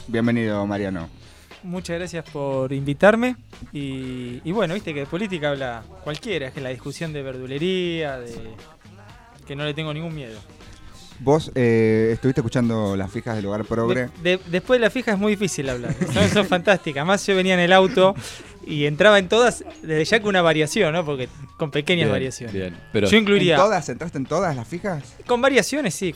Bienvenido, Mariano. Muchas gracias por invitarme. Y bueno, viste que de política habla cualquiera, es que la discusión de verdulería, que no le tengo ningún miedo. Vos estuviste escuchando las fijas del Hogar Progre. Después de la fija es muy difícil hablar. Son fantásticas. Además yo venía en el auto y entraba en todas, desde ya con una variación, ¿no? Porque con pequeñas variaciones. Bien, pero yo incluiría... ¿Entraste en todas las fijas? Con variaciones sí.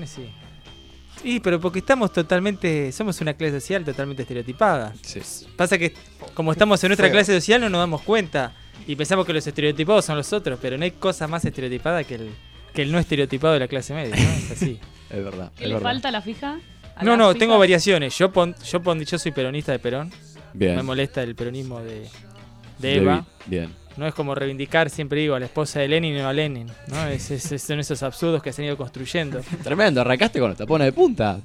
Sí, pero porque somos una clase social totalmente estereotipada. Sí. Pasa que como estamos en nuestra clase social no nos damos cuenta y pensamos que los estereotipados son los otros, pero no hay cosa más estereotipada que el no estereotipado de la clase media, ¿no? Es así. Es verdad. ¿Qué le falta a la fija? No, tengo variaciones. Yo soy peronista de Perón. Bien. Me molesta el peronismo de Eva. Bien. No es como reivindicar, siempre digo, a la esposa de Lenin y no a Lenin, ¿no? Son esos absurdos que se han ido construyendo. Tremendo, arrancaste con los tapones de punta.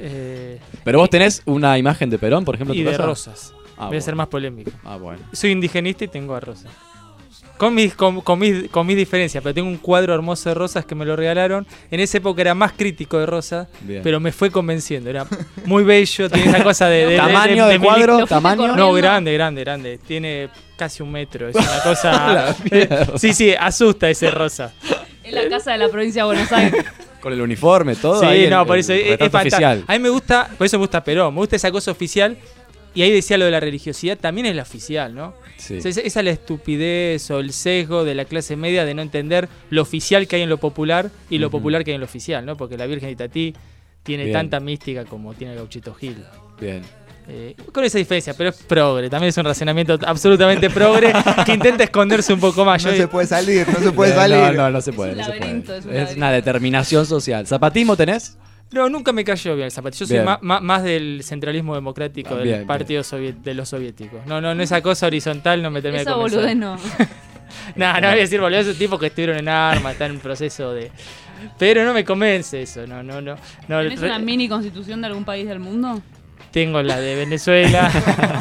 Pero vos tenés una imagen de Perón, por ejemplo, y en tu de casa? Rosas. Voy a ser más polémico. Bueno. Soy indigenista y tengo a Rosas. Con mis diferencias, pero tengo un cuadro hermoso de Rosas que me lo regalaron. En esa época era más crítico de Rosas, pero me fue convenciendo. Era muy bello, tiene esa cosa de ¿Tamaño de cuadro? ¿Tamaño? No, grande. Tiene casi 1 metro. Es una cosa... sí, asusta ese Rosa. En la casa de la provincia de Buenos Aires. Con el uniforme, todo. Sí, por eso es fantástico. oficial. A mí me gusta, por eso me gusta Perón. Me gusta esa cosa oficial. Y ahí decía lo de la religiosidad, también es la oficial, ¿no? Sí. O sea, esa es la estupidez o el sesgo de la clase media de no entender lo oficial que hay en lo popular y lo popular que hay en lo oficial, ¿no? Porque la Virgen de Itatí tiene tanta mística como tiene el Gauchito Gil. Bien. Con esa diferencia, pero es progre, también es un razonamiento absolutamente progre que intenta esconderse un poco más. No se puede salir. No se puede. Es una determinación social. ¿Zapatismo tenés? No, nunca me cayó bien el zapatismo. Yo soy más del centralismo democrático del partido de los soviéticos. No, esa cosa horizontal no me termina de convencer. Esa boludez no. No voy a decir boludez, esos tipos que estuvieron en armas, están en proceso de... Pero no me convence eso, no. ¿Tenés una mini constitución de algún país del mundo? Tengo la de Venezuela.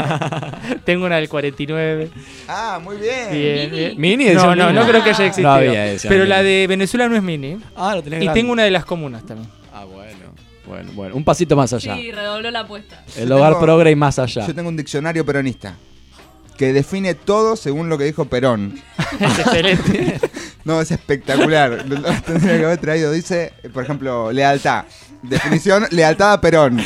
Tengo una del 49. Ah, muy bien. Bien. ¿Mini? No creo que haya existido. No había esa, pero mini. La de Venezuela no es mini. Ah, lo tenés Y grande. tengo una de las comunas también. Ah, bueno. Un pasito más allá. Sí, redobló la apuesta. El hogar progre y más allá. Yo tengo un diccionario peronista que define todo según lo que dijo Perón. Es excelente. No, es espectacular. Lo tendría que haber traído. Dice, por ejemplo, lealtad. Definición, lealtad a Perón.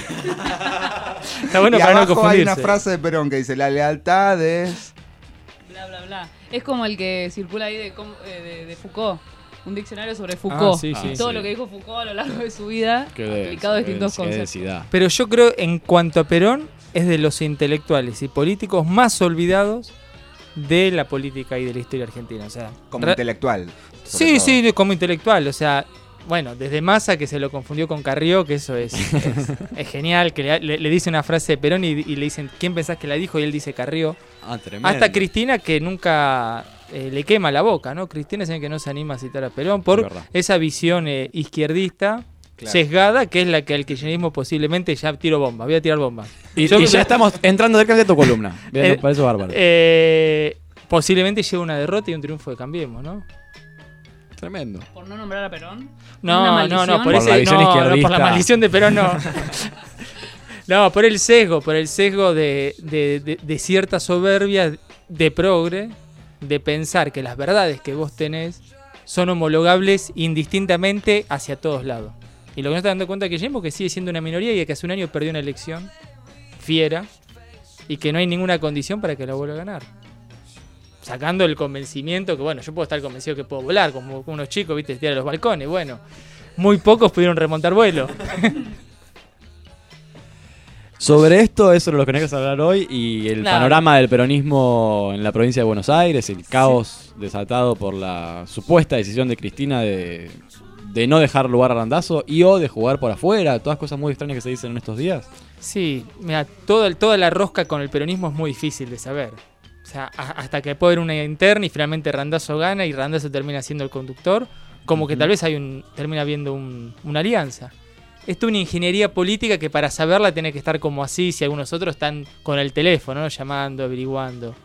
Está bueno y para no abajo confundirse. hay una frase de Perón que dice, la lealtad es... Bla, bla, bla. Es como el que circula ahí de Foucault. Un diccionario sobre Foucault. Sí. Todo lo que dijo Foucault a lo largo de su vida, aplicado a distintos conceptos. Pero yo creo, en cuanto a Perón, es de los intelectuales y políticos más olvidados de la política y de la historia argentina. O sea, Como intelectual. Sí, como intelectual. O sea, bueno, desde Massa, que se lo confundió con Carrió, que eso es genial, que le dice una frase de Perón y le dicen, ¿quién pensás que la dijo? Y él dice Carrió. Tremendo. Hasta Cristina, que nunca le quema la boca, ¿no? Cristina es el que no se anima a citar a Perón por esa visión izquierdista, sesgada, que es la que al kirchnerismo posiblemente ya voy a tirar bombas. Y ya estamos entrando cerca de tu columna. Bien, para eso bárbaro. Posiblemente lleve una derrota y un triunfo de Cambiemos, ¿no? Tremendo. ¿Por no nombrar a Perón? No, por la visión izquierdista. por la maldición de Perón no. No, por el sesgo de cierta soberbia de progre, de pensar que las verdades que vos tenés son homologables indistintamente hacia todos lados. Y lo que no está dando cuenta que Guillermo que sigue siendo una minoría y que hace un año perdió una elección fiera y que no hay ninguna condición para que la vuelva a ganar. Sacando el convencimiento que, bueno, yo puedo estar convencido que puedo volar, como unos chicos, viste, tirar a los balcones. Bueno, muy pocos pudieron remontar vuelo. Sobre esto, eso es lo que tenés que hablar hoy y el panorama del peronismo en la provincia de Buenos Aires, el caos desatado por la supuesta decisión de Cristina de no dejar lugar a Randazzo y o de jugar por afuera, todas cosas muy extrañas que se dicen en estos días. Sí, mira, toda la rosca con el peronismo es muy difícil de saber. O sea, hasta que puede haber una interna y finalmente Randazzo gana y Randazzo termina siendo el conductor, como que tal vez termina habiendo una alianza. Esto es una ingeniería política que para saberla tiene que estar como así, si algunos otros están con el teléfono, ¿no? Llamando, averiguando.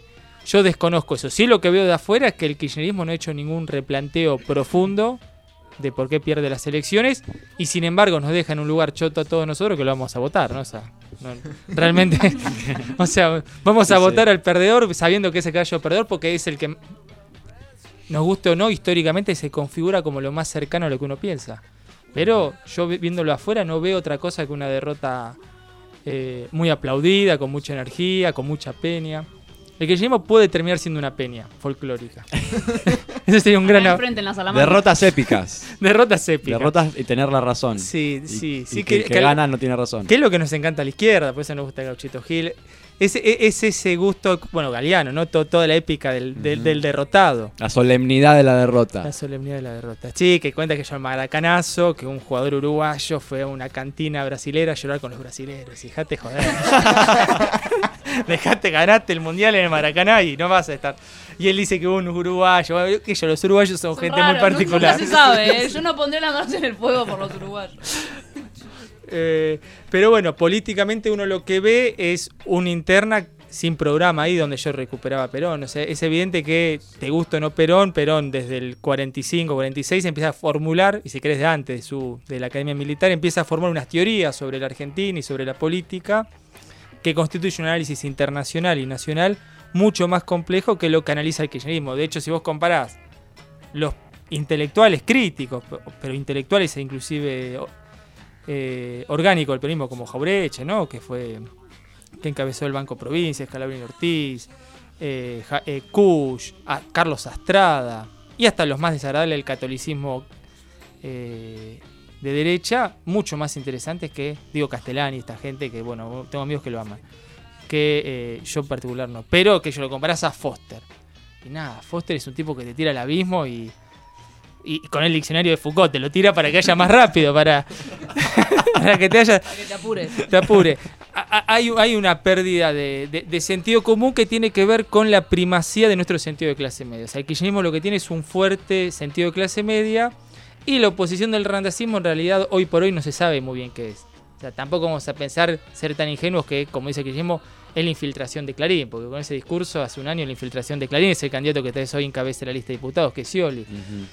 Yo desconozco eso. Sí, lo que veo de afuera es que el kirchnerismo no ha hecho ningún replanteo profundo de por qué pierde las elecciones y sin embargo nos deja en un lugar choto a todos nosotros que lo vamos a votar, ¿no? O sea, realmente, o sea, vamos a votar al perdedor sabiendo que ese gallo perdedor porque es el que, nos guste o no, históricamente se configura como lo más cercano a lo que uno piensa. Pero yo viéndolo afuera no veo otra cosa que una derrota muy aplaudida, con mucha energía, con mucha peña. El kirchnerismo puede terminar siendo una peña folclórica. Ese sería un gran... Enfrente en la Salamanca. Derrotas épicas. Derrotas épicas. Derrotas y tener la razón. Sí, Y- sí, y sí. que gana no tiene razón. Que es lo que nos encanta a la izquierda, por eso nos gusta Gauchito Gil. Es ese gusto, bueno, Galeano, ¿no? Toda la épica del derrotado. La solemnidad de la derrota. La solemnidad de la derrota. Sí, que cuenta que yo el maracanazo, que un jugador uruguayo fue a una cantina brasilera a llorar con los brasileros. Dejate joder. Dejate, ganaste el mundial en el Maracaná y no vas a estar. Y él dice que hubo un uruguayo. Bueno, que yo, los uruguayos son gente raros, muy particular. Nunca se sabe, ¿eh? Yo no pondré la mano en el fuego por los uruguayos. Pero bueno, políticamente uno lo que ve es una interna sin programa ahí donde yo recuperaba a Perón. O sea, es evidente que te gusta o no Perón desde el 45, 46 empieza a formular, y si querés de antes de la Academia Militar, empieza a formar unas teorías sobre la Argentina y sobre la política que constituye un análisis internacional y nacional mucho más complejo que lo que analiza el kirchnerismo. De hecho, si vos comparás los intelectuales críticos, pero intelectuales e inclusive orgánicos del peronismo como Jaureche, ¿no? que encabezó el Banco Provincia, Scalabrini Ortiz, Kusch, Carlos Astrada y hasta los más desagradables del catolicismo de derecha, mucho más interesantes que Castellani, esta gente que, bueno, tengo amigos que lo aman, que yo en particular no, pero que yo lo comparás a Foster. Y nada, Foster es un tipo que te tira al abismo y con el diccionario de Foucault te lo tira para que haya más rápido, para que te apure. Hay una pérdida de sentido común que tiene que ver con la primacía de nuestro sentido de clase media. O sea, el kirchnerismo lo que tiene es un fuerte sentido de clase media y la oposición del randacismo en realidad hoy por hoy no se sabe muy bien qué es. O sea, tampoco vamos a pensar ser tan ingenuos que, como dice el kirchnerismo, es la infiltración de Clarín, porque con ese discurso hace un año la infiltración de Clarín es el candidato que tal vez hoy encabeza la lista de diputados, que es Scioli.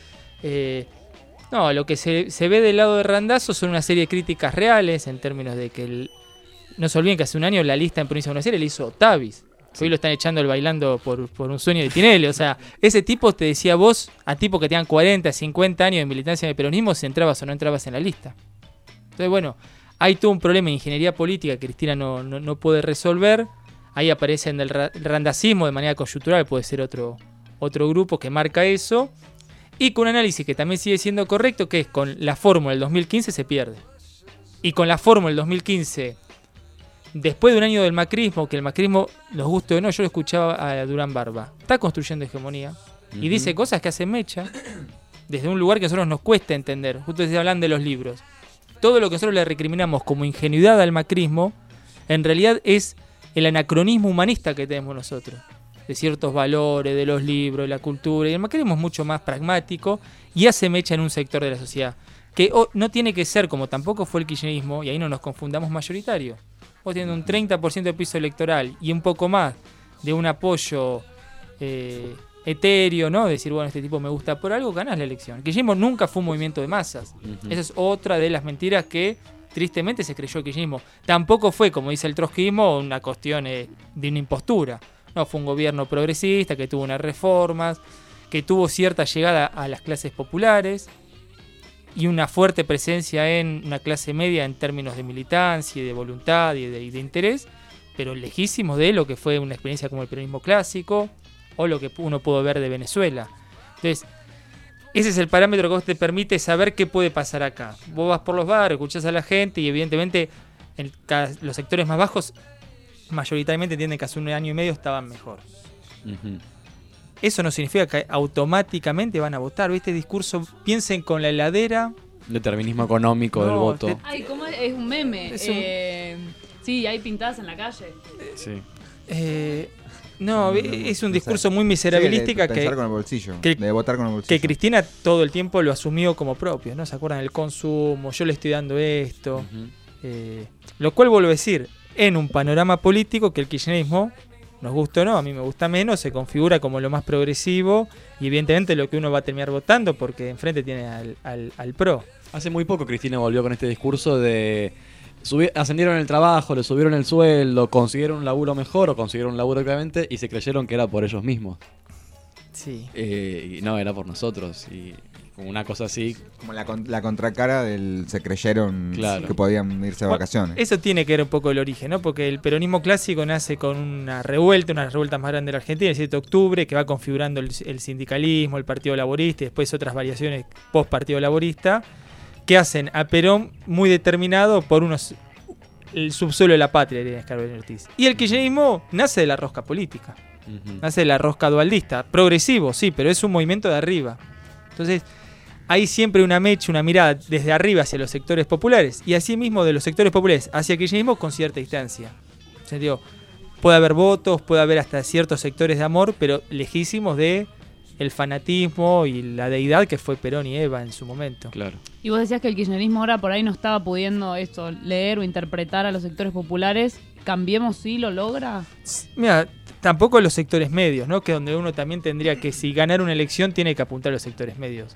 No, lo que se ve del lado de Randazzo son una serie de críticas reales en términos de que no se olviden que hace un año la lista en Provincia de Buenos Aires le hizo Tavis. Hoy lo están echando el bailando por un sueño de Tinelli. O sea, ese tipo te decía vos, a tipos que tenían 40, 50 años de militancia en el peronismo, si entrabas o no entrabas en la lista. Entonces, bueno, hay todo un problema de ingeniería política que Cristina no puede resolver. Ahí aparece en el randacismo de manera coyuntural, puede ser otro grupo que marca eso. Y con un análisis que también sigue siendo correcto, que es con la fórmula del 2015 se pierde. Y con la fórmula del 2015, después de un año del macrismo, que el macrismo, los guste o no, yo lo escuchaba a Durán Barba, está construyendo hegemonía y dice cosas que hacen mecha desde un lugar que a nosotros nos cuesta entender. Justo se hablan de los libros. Todo lo que nosotros le recriminamos como ingenuidad al macrismo, en realidad es el anacronismo humanista que tenemos nosotros, de ciertos valores, de los libros, de la cultura, y el macrismo es mucho más pragmático y hace mecha en un sector de la sociedad, que no tiene que ser, como tampoco fue el kirchnerismo, y ahí no nos confundamos, mayoritario. Vos teniendo un 30% de piso electoral y un poco más de un apoyo etéreo, ¿no? Decir, bueno, este tipo me gusta por algo, ganás la elección. El kirchnerismo nunca fue un movimiento de masas. Esa es otra de las mentiras que tristemente se creyó el kirchnerismo. Tampoco fue, como dice el trotskismo, una cuestión de una impostura. No, fue un gobierno progresista que tuvo unas reformas, que tuvo cierta llegada a las clases populares y una fuerte presencia en una clase media en términos de militancia y de voluntad y de interés, pero lejísimos de lo que fue una experiencia como el peronismo clásico o lo que uno pudo ver de Venezuela. Entonces, ese es el parámetro que vos te permite saber qué puede pasar acá. Vos vas por los barrios, escuchás a la gente y evidentemente los sectores más bajos mayoritariamente entienden que hace un año y medio estaban mejor. Eso no significa que automáticamente van a votar. ¿Viste? Discurso, piensen con la heladera. Determinismo económico del voto. Ay, ¿cómo es un meme? Sí, hay pintadas en la calle. Sí. No, es un discurso muy miserabilística de pensar con el bolsillo, que, de votar con el bolsillo. Que Cristina todo el tiempo lo asumió como propio, ¿no? ¿Se acuerdan del consumo? Yo le estoy dando esto. Lo cual vuelvo a decir, en un panorama político que el kirchnerismo nos gusta o no, a mí me gusta menos, se configura como lo más progresivo y evidentemente lo que uno va a terminar votando porque enfrente tiene al PRO. Hace muy poco Cristina volvió con este discurso de ascendieron el trabajo, le subieron el sueldo, consiguieron un laburo mejor o consiguieron un laburo claramente y se creyeron que era por ellos mismos. Sí. Y no, era por nosotros. Y como una cosa así. Como la contracara del se creyeron Claro. que podían irse de vacaciones. Eso tiene que ver un poco el origen, ¿no? Porque el peronismo clásico nace con una revuelta más grande de la Argentina, el 7 de octubre, que va configurando el sindicalismo, el Partido Laborista y después otras variaciones post-Partido Laborista, que hacen a Perón muy determinado por el subsuelo de la patria, diría Scarabelli Ortiz. Y el kirchnerismo nace de la rosca política, nace de la rosca dualdista, progresivo, sí, pero es un movimiento de arriba. Entonces, hay siempre una mecha, una mirada desde arriba hacia los sectores populares y así mismo de los sectores populares hacia el kirchnerismo con cierta distancia. En sentido, puede haber votos, puede haber hasta ciertos sectores de amor, pero lejísimos de el fanatismo y la deidad que fue Perón y Eva en su momento. Claro. Y vos decías que el kirchnerismo ahora por ahí no estaba pudiendo leer o interpretar a los sectores populares. ¿Cambiemos si lo logra? Mira, tampoco los sectores medios, ¿no? Que donde uno también tendría que, si ganar una elección, tiene que apuntar a los sectores medios.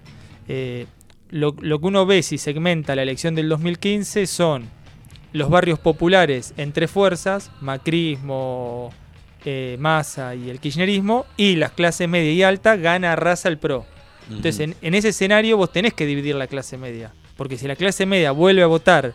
Lo que uno ve si segmenta la elección del 2015 son los barrios populares en tres fuerzas, macrismo, Massa y el kirchnerismo, y las clases media y alta gana arrasa el PRO. Entonces en ese escenario vos tenés que dividir la clase media, porque si la clase media vuelve a votar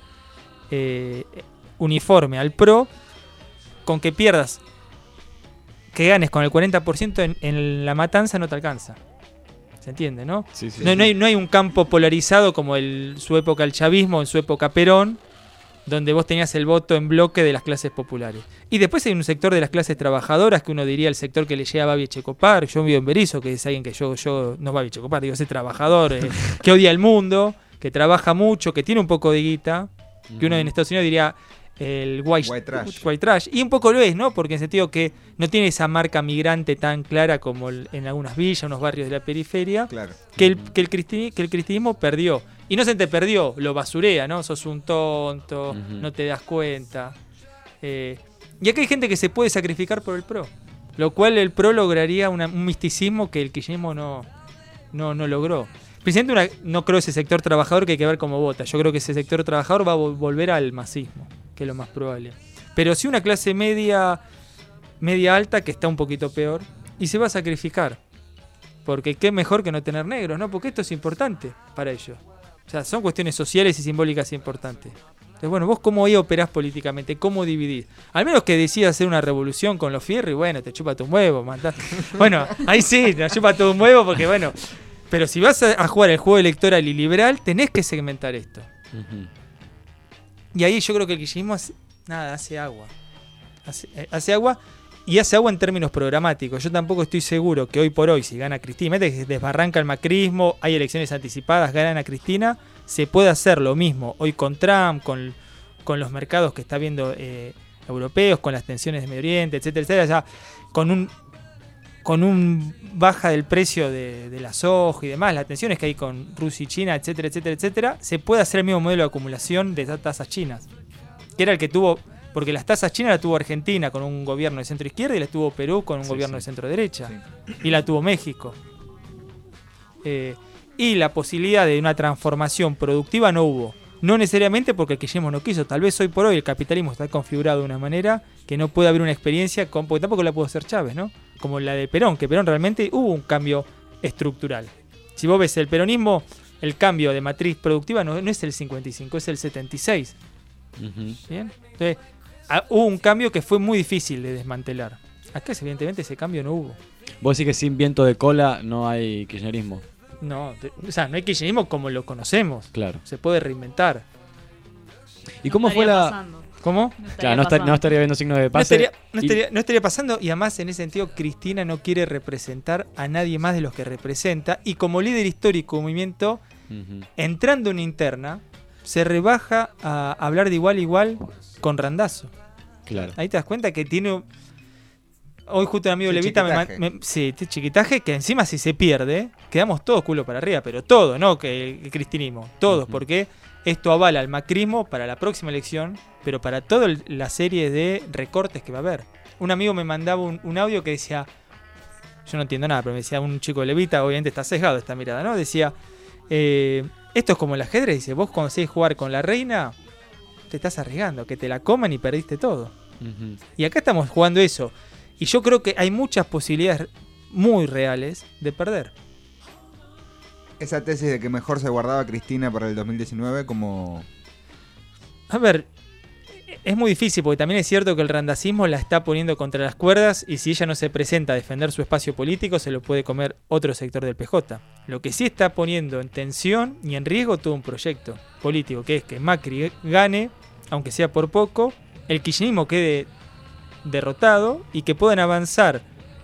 uniforme al PRO, con que pierdas, que ganes con el 40% en la matanza no te alcanza. ¿Se entiende, no? Sí, sí, No hay un campo polarizado como su época el chavismo, en su época Perón, donde vos tenías el voto en bloque de las clases populares. Y después hay un sector de las clases trabajadoras, que uno diría el sector que le llega a Babi Echecopar. Yo vivo en Berizo, que es alguien que yo no Babi Echecopar, digo, ese trabajador que odia el mundo, que trabaja mucho, que tiene un poco de guita, que uno en Estados Unidos diría el white trash. Y un poco lo es, ¿no? Porque en el sentido que no tiene esa marca migrante tan clara como en algunas villas, unos barrios de la periferia, claro, que el cristianismo perdió. Y no se te perdió, lo basurea, ¿no? Sos un tonto, no te das cuenta. Y acá hay gente que se puede sacrificar por el PRO, lo cual el PRO lograría un misticismo que el kirchnerismo no logró. Presidente no creo ese sector trabajador, que hay que ver cómo vota. Yo creo que ese sector trabajador va a volver al masismo, que es lo más probable. Pero sí una clase media alta que está un poquito peor y se va a sacrificar. Porque qué mejor que no tener negros, ¿no? Porque esto es importante para ellos. O sea, son cuestiones sociales y simbólicas importantes. Entonces, bueno, vos cómo ahí operás políticamente, cómo dividís. Al menos que decidas hacer una revolución con los fierros y bueno, te chupa tu huevo, mandás. Bueno, ahí sí, te chupa tu huevo porque bueno. Pero si vas a jugar el juego electoral y liberal, tenés que segmentar esto. Y ahí yo creo que el kirchnerismo hace agua. Hace agua y hace agua en términos programáticos. Yo tampoco estoy seguro que hoy por hoy, si gana Cristina, desbarranca el macrismo, hay elecciones anticipadas, ganan a Cristina, se puede hacer lo mismo hoy con Trump, con los mercados que está viendo europeos, con las tensiones de Medio Oriente, etcétera, etcétera. Ya, con un baja del precio de la soja y demás, las tensiones que hay con Rusia y China, etcétera, etcétera, etcétera, se puede hacer el mismo modelo de acumulación de tasas chinas, que era el que tuvo, porque las tasas chinas la tuvo Argentina con un gobierno de centro izquierda y la tuvo Perú con un gobierno de centro derecha, y la tuvo México. Y la posibilidad de una transformación productiva no hubo. No necesariamente porque el kirchnerismo no quiso. Tal vez hoy por hoy el capitalismo está configurado de una manera que no puede haber una experiencia, porque tampoco la pudo hacer Chávez, ¿no? Como la de Perón, que Perón realmente hubo un cambio estructural. Si vos ves el peronismo, el cambio de matriz productiva no es el 55, es el 76. ¿Bien? Entonces, hubo un cambio que fue muy difícil de desmantelar. Acá, evidentemente, ese cambio no hubo. Vos decís que sin viento de cola no hay kirchnerismo. No, o sea, no hay kirchnerismo como lo conocemos. Claro. Se puede reinventar. ¿Y cómo fue la...? Pasando. ¿Cómo? Claro, no estaría viendo signos de pase. No estaría pasando, y además en ese sentido Cristina no quiere representar a nadie más de los que representa, y como líder histórico del movimiento, entrando en una interna, se rebaja a hablar de igual a igual con Randazzo. Claro. Ahí te das cuenta que tiene... Hoy justo un amigo Levita chiquitaje, que encima si se pierde, quedamos todos culo para arriba, pero todo, no que el cristinismo, todos, porque esto avala al macrismo para la próxima elección, pero para toda la serie de recortes que va a haber. Un amigo me mandaba un audio que decía, yo no entiendo nada, pero me decía un chico de Levita, obviamente está sesgado esta mirada, ¿no? Decía, esto es como el ajedrez, dice, vos cuando conseguís jugar con la reina, te estás arriesgando, que te la coman y perdiste todo. Ujú. Y acá estamos jugando eso. Y yo creo que hay muchas posibilidades muy reales de perder. Esa tesis de que mejor se guardaba Cristina para el 2019 como... A ver, es muy difícil porque también es cierto que el randacismo la está poniendo contra las cuerdas y si ella no se presenta a defender su espacio político se lo puede comer otro sector del PJ. Lo que sí está poniendo en tensión y en riesgo todo un proyecto político, que es que Macri gane, aunque sea por poco, el kirchnerismo quede derrotado y que puedan avanzar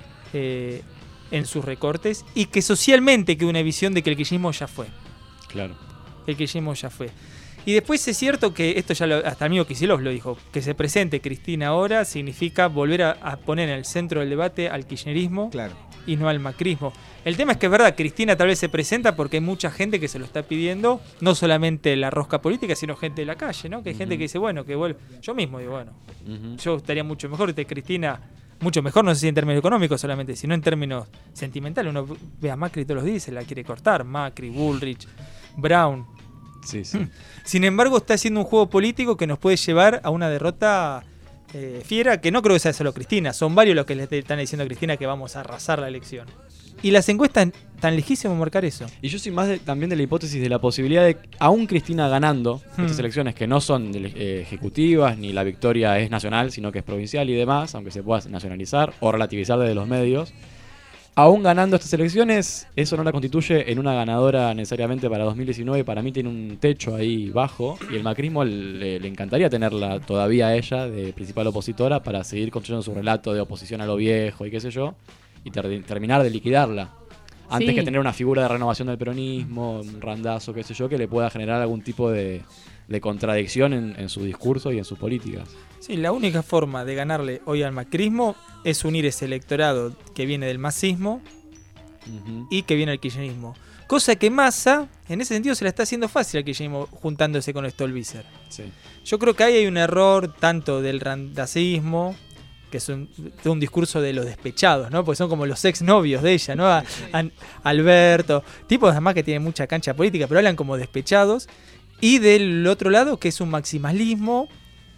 en sus recortes y que socialmente quede una visión de que el kirchnerismo ya fue. Claro. El kirchnerismo ya fue. Y después es cierto que esto ya hasta el amigo Kicillof lo dijo, que se presente Cristina ahora significa volver a poner en el centro del debate al kirchnerismo Claro. y no al macrismo. El tema es que es verdad, Cristina tal vez se presenta porque hay mucha gente que se lo está pidiendo, no solamente la rosca política, sino gente de la calle, ¿no? Que hay gente que dice, bueno, que vuelve. Yo mismo digo, bueno, yo estaría mucho mejor que Cristina, mucho mejor, no sé si en términos económicos solamente, sino en términos sentimentales. Uno ve a Macri todos los días, se la quiere cortar, Macri, Bullrich, Brown. Sí, sí. Sin embargo, está haciendo un juego político que nos puede llevar a una derrota fiera, que no creo que sea solo Cristina. Son varios los que le están diciendo a Cristina que vamos a arrasar la elección. Y las encuestas tan lejísimos marcar eso. Y yo soy más también de la hipótesis de la posibilidad de, aún Cristina ganando estas elecciones que no son ejecutivas, ni la victoria es nacional, sino que es provincial y demás, aunque se pueda nacionalizar o relativizar desde los medios, aún ganando estas elecciones, eso no la constituye en una ganadora necesariamente para 2019. Para mí tiene un techo ahí bajo y el macrismo le encantaría tenerla todavía a ella de principal opositora para seguir construyendo su relato de oposición a lo viejo y qué sé yo, y terminar de liquidarla. Antes Sí. que tener una figura de renovación del peronismo, un randazo, qué sé yo, que le pueda generar algún tipo de contradicción en su discurso y en sus políticas. Sí, la única forma de ganarle hoy al macrismo es unir ese electorado que viene del masismo Ujú. y que viene del kirchnerismo. Cosa que Massa, en ese sentido, se la está haciendo fácil al kirchnerismo juntándose con Stolbizer. Sí. Yo creo que ahí hay un error tanto del randacismo, que es un discurso de los despechados, ¿no? Porque son como los exnovios de ella, ¿no? Alberto, tipos además que tienen mucha cancha política, pero hablan como despechados. Y del otro lado, que es un maximalismo,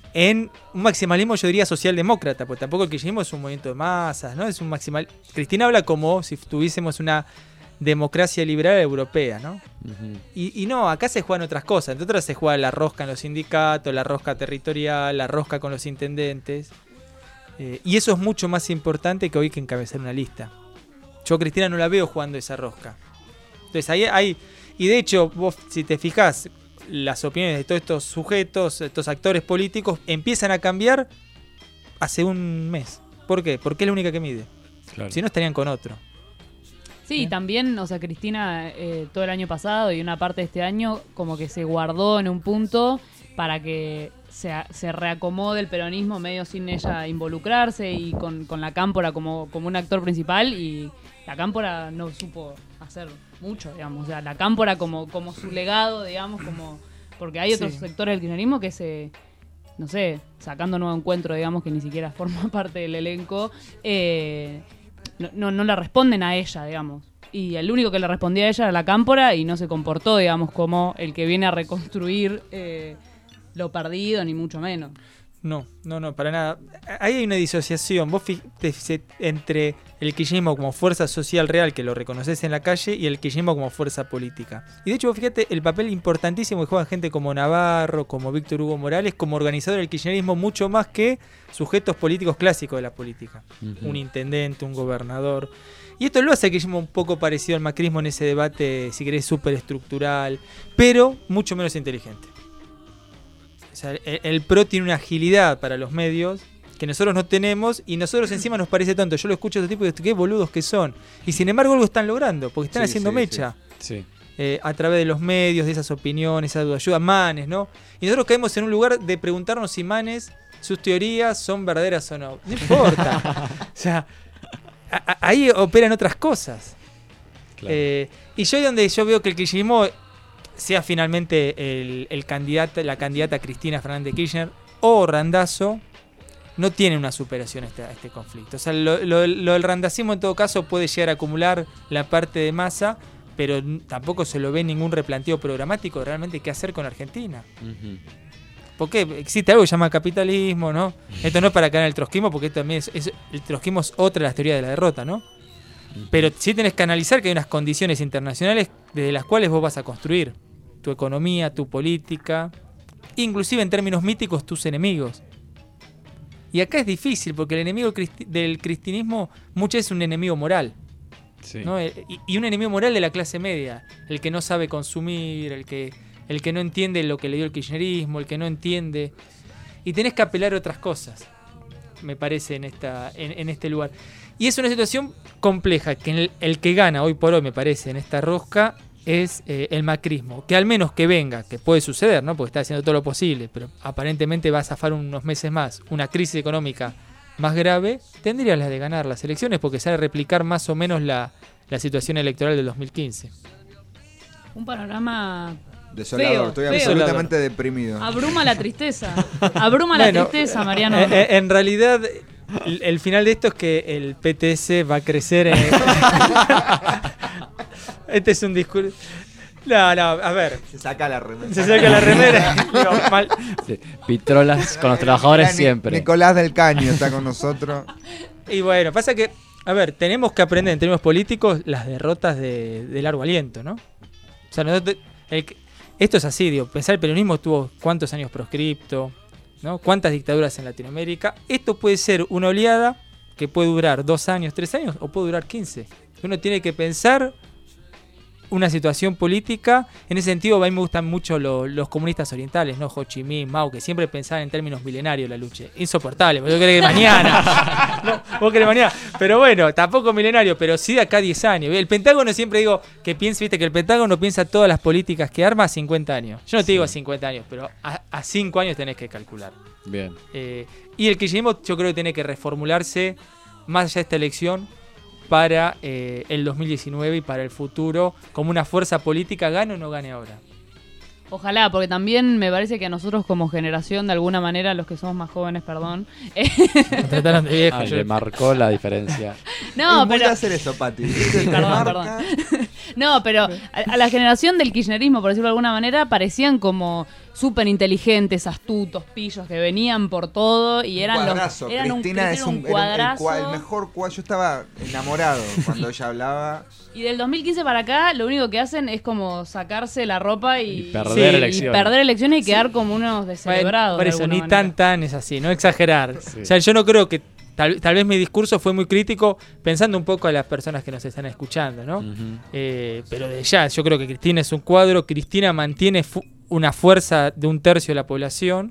yo diría socialdemócrata, porque tampoco el kirchnerismo es un movimiento de masas, ¿no? Es un maximal. Cristina habla como si tuviésemos una democracia liberal europea, ¿no? Ujú. Y no, acá se juegan otras cosas. Entre otras se juega la rosca en los sindicatos, la rosca territorial, la rosca con los intendentes. Y eso es mucho más importante que hoy que encabezar una lista. Yo a Cristina no la veo jugando esa rosca. Entonces ahí hay... Y de hecho, vos si te fijás, las opiniones de todos estos sujetos, estos actores políticos, empiezan a cambiar hace un mes. ¿Por qué? Porque es la única que mide. Claro. Si no, estarían con otro. Sí, también, o sea, Cristina todo el año pasado y una parte de este año como que se guardó en un punto para que se reacomode el peronismo medio sin ella involucrarse y con la Cámpora como un actor principal, y la Cámpora no supo hacer mucho, digamos. O sea, la Cámpora como su legado, digamos, porque hay otros Sí. sectores del kirchnerismo que no sé, sacando Nuevo Encuentro, digamos, que ni siquiera forma parte del elenco, no le responden a ella, digamos. Y el único que le respondía a ella era la Cámpora y no se comportó, digamos, como el que viene a reconstruir lo perdido, ni mucho menos. No, para nada. Ahí hay una disociación. Vos entre el kirchnerismo como fuerza social real, que lo reconoces en la calle, y el kirchnerismo como fuerza política. Y de hecho, vos fíjate el papel importantísimo que juegan gente como Navarro, como Víctor Hugo Morales, como organizador del kirchnerismo, mucho más que sujetos políticos clásicos de la política. Ujú. Un intendente, un gobernador. Y esto lo hace al kirchnerismo un poco parecido al macrismo en ese debate, si querés, súper estructural, pero mucho menos inteligente. O sea, el PRO tiene una agilidad para los medios que nosotros no tenemos, y nosotros encima nos parece tonto. Yo lo escucho a este tipo y digo, qué boludos que son. Y sin embargo algo están logrando, porque están Sí, haciendo sí, mecha. Sí. A través de los medios, de esas opiniones, esa ayuda, Manes, ¿no? Y nosotros caemos en un lugar de preguntarnos si Manes, sus teorías son verdaderas o no. No importa. O sea, ahí operan otras cosas. Claro. Y yo ahí donde yo veo que el kirchnerismo sea finalmente la candidata Cristina Fernández de Kirchner o Randazzo, no tiene una superación a este conflicto. O sea, lo del randazismo en todo caso puede llegar a acumular la parte de Massa, pero tampoco se lo ve ningún replanteo programático de realmente qué hacer con Argentina. Porque existe algo que se llama capitalismo, ¿no? Esto no es para caer en el trotskismo, porque esto también el trotskismo es otra de las teorías de la derrota, ¿no? Pero sí tenés que analizar que hay unas condiciones internacionales desde las cuales vos vas a construir tu economía, tu política, inclusive en términos míticos tus enemigos. Y acá es difícil, porque el enemigo del cristianismo muchas veces es un enemigo moral. Sí. ¿No? Y un enemigo moral de la clase media, el que no sabe consumir, el que no entiende lo que le dio el kirchnerismo, el que no entiende. Y tenés que apelar a otras cosas, me parece, en este lugar. Y es una situación compleja, que el que gana hoy por hoy, me parece, en esta rosca es el macrismo. Que al menos que venga, que puede suceder, ¿no? Porque está haciendo todo lo posible, pero aparentemente va a zafar unos meses más, una crisis económica más grave, tendría las de ganar las elecciones, porque sale a replicar más o menos la situación electoral del 2015. Un panorama desolador, feo, estoy feo. absolutamente deprimido. Abruma la tristeza. Abruma la tristeza, Mariano. En realidad, el final de esto es que el PTS va a crecer en... Este es un discurso... No, a ver. Se saca la remera. Digo, mal. Sí, Pitrolas con los trabajadores siempre. Nicolás del Caño está con nosotros. Y bueno, pasa que, a ver, tenemos que aprender en términos políticos las derrotas de largo aliento, ¿no? O sea, esto es así, digo, pensar el peronismo tuvo cuántos años proscripto, ¿no? Cuántas dictaduras en Latinoamérica. Esto puede ser una oleada que puede durar 2 años, 3 años o puede durar 15. Uno tiene que pensar una situación política. En ese sentido, a mí me gustan mucho los comunistas orientales, ¿no? Ho Chi Minh, Mao, que siempre pensaban en términos milenarios la lucha. Insoportable, porque yo creo que mañana. No, vos querés mañana. Pero bueno, tampoco milenario, pero sí de acá a 10 años. El Pentágono siempre digo que piensa, viste, que el Pentágono piensa todas las políticas que arma a 50 años. Yo no te digo a 50 años, pero a 5 años tenés que calcular. Bien. Y el kirchnerismo yo creo que tiene que reformularse más allá de esta elección para el 2019 y para el futuro como una fuerza política, gane o no gane ahora. Ojalá, porque también me parece que a nosotros como generación, de alguna manera, los que somos más jóvenes, perdón. Me trataron de viejo. Le marcó la diferencia. No, voy pero... a hacer eso, Pati. Perdón. No, pero a la generación del kirchnerismo, por decirlo de alguna manera, parecían como súper inteligentes, astutos, pillos, que venían por todo y eran cuadrazo. Eran Cristina es un cuadrazo. el mejor cuadro. Yo estaba enamorado cuando ella hablaba. Y del 2015 para acá, lo único que hacen es como sacarse la ropa y perder elecciones. Y perder elecciones y quedar como unos descerebrados. Por eso, ni tan es así, no exagerar. Sí. O sea, yo no creo que... Tal vez mi discurso fue muy crítico, pensando un poco a las personas que nos están escuchando, ¿no? Pero de ya, yo creo que Cristina es un cuadro. Cristina mantiene una fuerza de 1/3 de la población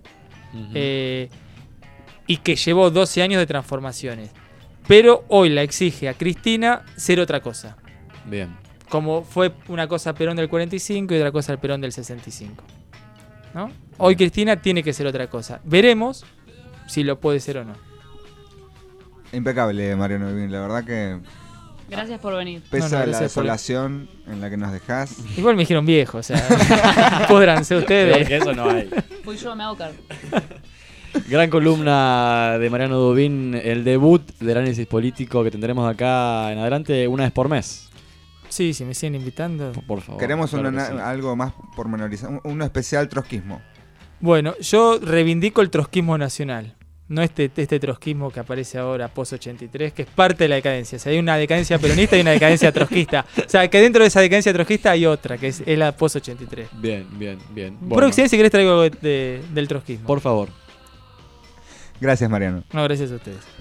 y que llevó 12 años de transformaciones. Pero hoy la exige a Cristina ser otra cosa. Bien. Como fue una cosa Perón del 45 y otra cosa el Perón del 65. ¿No? Hoy Cristina tiene que ser otra cosa. Veremos si lo puede ser o no. Impecable, Mariano Novín. La verdad que Gracias por venir. pesa la gracias desolación en la que nos dejás. Igual me dijeron viejo, o sea, pudranse ustedes. Peor que eso no hay. Fui yo, me hago cargo. Gran columna de Mariano Dubín, el debut del análisis político que tendremos acá en adelante una vez por mes. Sí, si me siguen invitando. Por favor. Queremos claro que sí. algo más pormenorizado, uno especial trotskismo. Bueno, yo reivindico el trotskismo nacional. No este trotskismo que aparece ahora, post-83, que es parte de la decadencia. O sea, hay una decadencia peronista y una decadencia trotskista. O sea, que dentro de esa decadencia trotskista hay otra, que es la post-83. Bien. Por accidente, si querés traigo algo del trotskismo. Por favor. Gracias, Mariano. No, gracias a ustedes.